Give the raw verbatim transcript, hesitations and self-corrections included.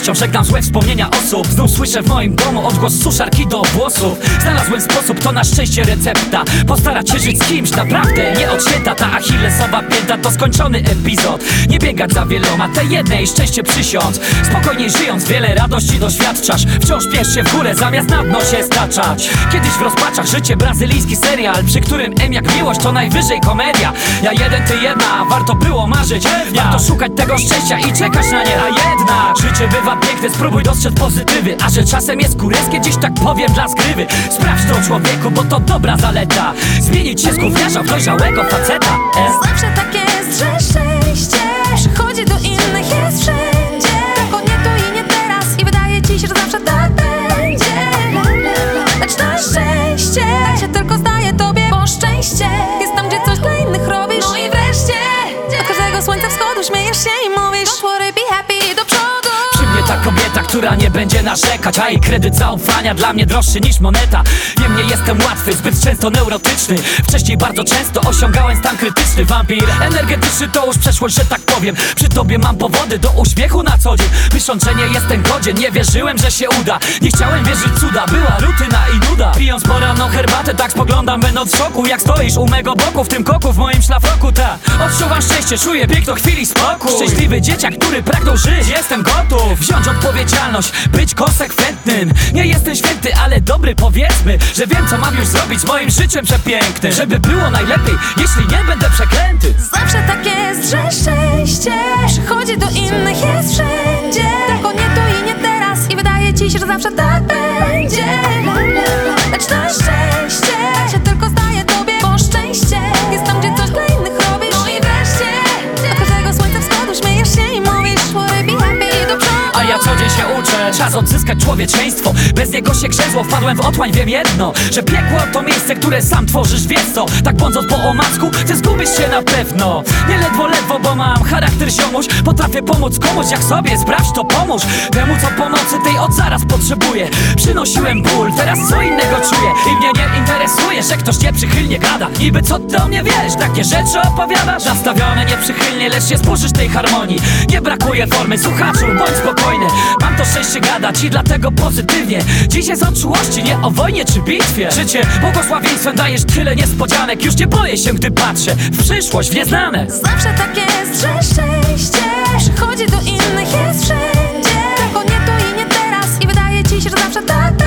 radością żegnam złe wspomnienia osób. Znów słyszę w moim domu odgłos suszarki do włosów. Znalazłem sposób, to na szczęście recepta. Postarać się żyć z kimś naprawdę nie odświęta. Ta achillesowa pięta to skończony epizod. Nie biegać za wieloma, te jednej szczęście przysiąc. Spokojniej żyjąc, wiele radości doświadczasz. Wciąż piesz się w górę, zamiast na dno się staczać. Kiedyś w rozpaczach życie brazylijski serial, przy którym M jak miłość to najwyżej komedia. Ja jeden, ty jedna, warto było marzyć. Warto szukać tego szczęścia i czekać na nie. A jednak życie bywa piękne, spróbuj dostrzec pozytywy. A że czasem jest kureckie, dziś tak powiem dla zgrywy. Sprawdź to człowieku, bo to dobra zaleta. Zmienić się z gówniarza w dojrzałego faceta. e. Zawsze tak jest, że szczęście przychodzi do innych, jest wszędzie. Tylko nie tu i nie teraz i wydaje ci się, że zawsze tak będzie. Lecz na szczęście tak się tylko zdaje tobie, bo szczęście jest tam, gdzie coś dla innych robisz. No i wreszcie od każdego słońca wschodu śmiejesz się i mówisz don't worry, be happy, do przodu. Przy mnie ta kobieta, która nie będzie narzekać, a jej kredyt zaufania dla mnie droższy niż moneta. Wiem, nie jestem łatwy, zbyt często neurotyczny. Wcześniej bardzo często osiągałem stan krytyczny. Wampir energetyczny to już przeszłość, że tak powiem. Przy tobie mam powody do uśmiechu na co dzień. Myśląc, że nie jestem godzien, nie wierzyłem, że się uda. Nie chciałem wierzyć cuda, była rutyna i nuda. Pijąc poranną herbatę, tak spoglądam będąc w szoku. Jak stoisz u mego boku, w tym koku, w moim szlafroku, ta. Odczuwam szczęście, czuję piękno chwili spokój. Szczęśliwy dzieciak, który pragnął żyć, jestem gotów wziąć odpowiedzialność, być konsekwentnym. Nie jestem święty, ale dobry, powiedzmy, że wiem, co mam już zrobić z moim życiem przepięknym. Żeby było najlepiej, jeśli nie będę przeklęty. Zawsze tak jest, że szczęście przychodzi do innych, jest wszędzie. Tylko nie tu i nie teraz i wydaje ci się, że zawsze tak będzie. Lecz na szczęście tak się tylko zdaje tobie, bo szczęście jest tam, gdzie coś dla innych robisz. No i wreszcie od każdego słońca wschodu śmiejesz się i mówisz worry, be happy, do przodu. A ja co dzień się uczę, czas odzyskać człowieczeństwo. Bez niego się krzesło, wpadłem w otłań, wiem jedno, że piekło to miejsce, które sam tworzysz, wiesz co. Tak błądząc po omacku, ty zgubisz się na pewno. Nie ledwo, ledwo, bo mam charakter ziomuś. Potrafię pomóc komuś, jak sobie sprawdź to pomóż. Temu co pomocy tej od zaraz potrzebuje. Przynosiłem ból, teraz co innego czuję. I mnie nie interesuje, że ktoś nieprzychylnie gada. Niby co ty o mnie wiesz, takie rzeczy opowiadasz. Nastawione nieprzychylnie, lecz się zburzysz tej harmonii. Nie brakuje formy, słuchaczu, bądź spokojny. Mam to szczęście gadać i dlatego pozytywnie. Dziś jest o czułości, nie o wojnie czy bitwie. Życie błogosławieństwem dajesz tyle niespodzianek. Już nie boję się, gdy patrzę w przyszłość, w nieznane. Zawsze tak jest, że szczęście przychodzi do innych, jest wszędzie. Tylko nie tu i nie teraz i wydaje ci się, że zawsze tak